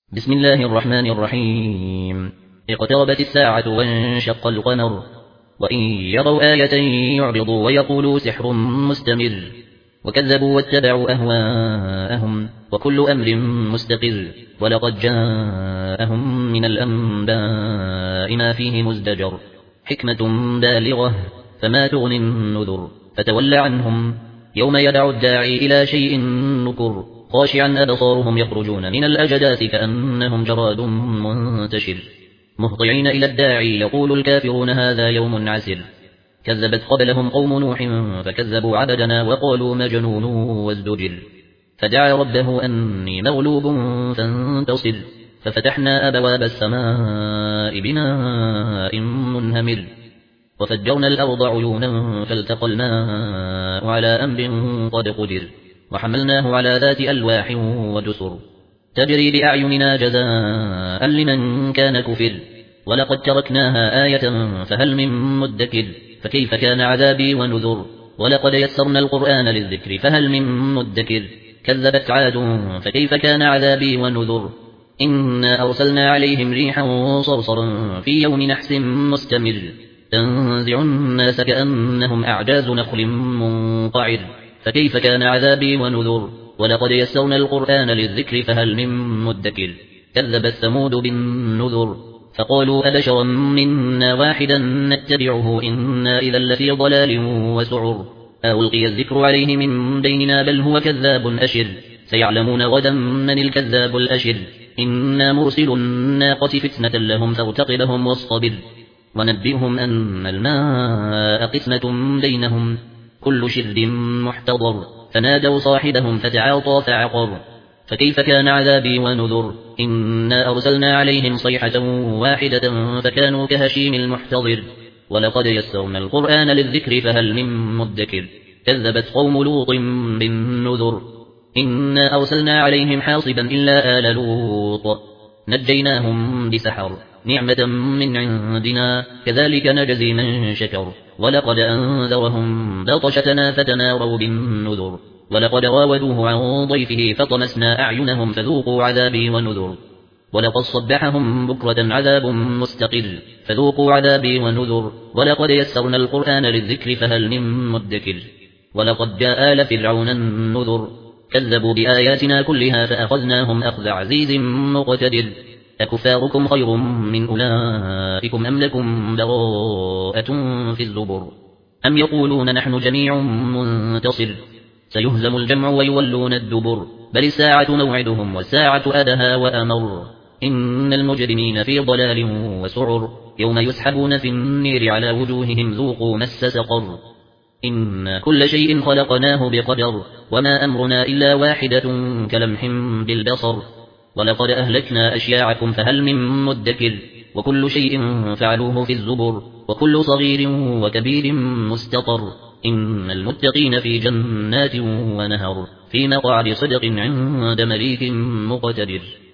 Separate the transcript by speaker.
Speaker 1: بسم الله الرحمن الرحيم. اقتربت الساعة وانشق القمر وإن يروا آية يعرضوا ويقولوا سحر مستمر وكذبوا واتبعوا أهواءهم وكل أمر مستقر ولقد جاءهم من الأنباء ما فيه مزدجر حكمة بالغة فما تغني النذر فتول عنهم يوم يدعو الداعي إلى شيء نكر خاشعا أبصارهم يخرجون من الأجداث كأنهم جراد منتشر مهطعين إلى الداعي يقول الكافرون هذا يوم عسر كذبت قبلهم قوم نوح فكذبوا عبدنا وقالوا مجنون وازدجر فدعا ربه أني مغلوب فانتصر ففتحنا أبواب السماء بماء منهمر وفجرنا الأرض عيونا فالتقى الماء على أمر قد قدر وحملناه على ذات ألواح ودسر تجري بأعيننا جزاء لمن كان كفر ولقد تركناها آية فهل من مدكر فكيف كان عذابي ونذر ولقد يسرنا القرآن للذكر فهل من مدكر كذبت عاد فكيف كان عذابي ونذر إنا أرسلنا عليهم ريحا صرصرا في يوم نحس مستمر تنزع الناس كأنهم أعجاز نخل منقعر فكيف كان عذابي ونذر ولقد يسرنا القرآن للذكر فهل من مدكر كذبت ثمود بالنذر فقالوا أبشرا منا واحدا نتبعه إنا إذا لفي ضلال وسعر ألقي الذكر عليه من بيننا بل هو كذاب أشر سيعلمون غدا من الكذاب الأشر إنا مرسل الناقة فتنة لهم فارتقبهم واصطبر ونبئهم أن الماء قسمة بينهم كل شرب محتضر فنادوا صاحبهم فتعاطى فعقر فكيف كان عذابي ونذر إنا أرسلنا عليهم صيحة واحدة فكانوا كهشيم المحتضر ولقد يسرنا القرآن للذكر فهل من مدكر كذبت قوم لوط بالنذر إنا أرسلنا عليهم حاصبا إلا آل لوط نجيناهم بسحر نعمة من عندنا كذلك نجزي من شكر ولقد أنذرهم بطشتنا فتماروا بالنذر ولقد راودوه عن ضيفه فطمسنا أعينهم فذوقوا عذابي ونذر ولقد صبحهم بكرة عذاب مستقر فذوقوا عذابي ونذر ولقد يسرنا القرآن للذكر فهل من مدكر ولقد جاء آل فرعون النذر كذبوا بآياتنا كلها فأخذناهم أخذ عزيز مقتدر أكفاركم خير من أولئكم أم لكم براءة في الزبر أم يقولون نحن جميع منتصر سيهزم الجمع ويولون الدبر بل الساعة موعدهم والساعة أدهى وأمر إن المجرمين في ضلال وسعر يوم يسحبون في النير على وجوههم ذوقوا مس سقر إن كل شيء خلقناه بقدر وما أمرنا إلا واحدة كلمح بالبصر ولقد أهلكنا أشياعكم فهل من مدكر وكل شيء فعلوه في الزبر وكل صغير وكبير مستطر إن المتقين في جنات ونهر في مقعد صدق عند مليك مقتدر.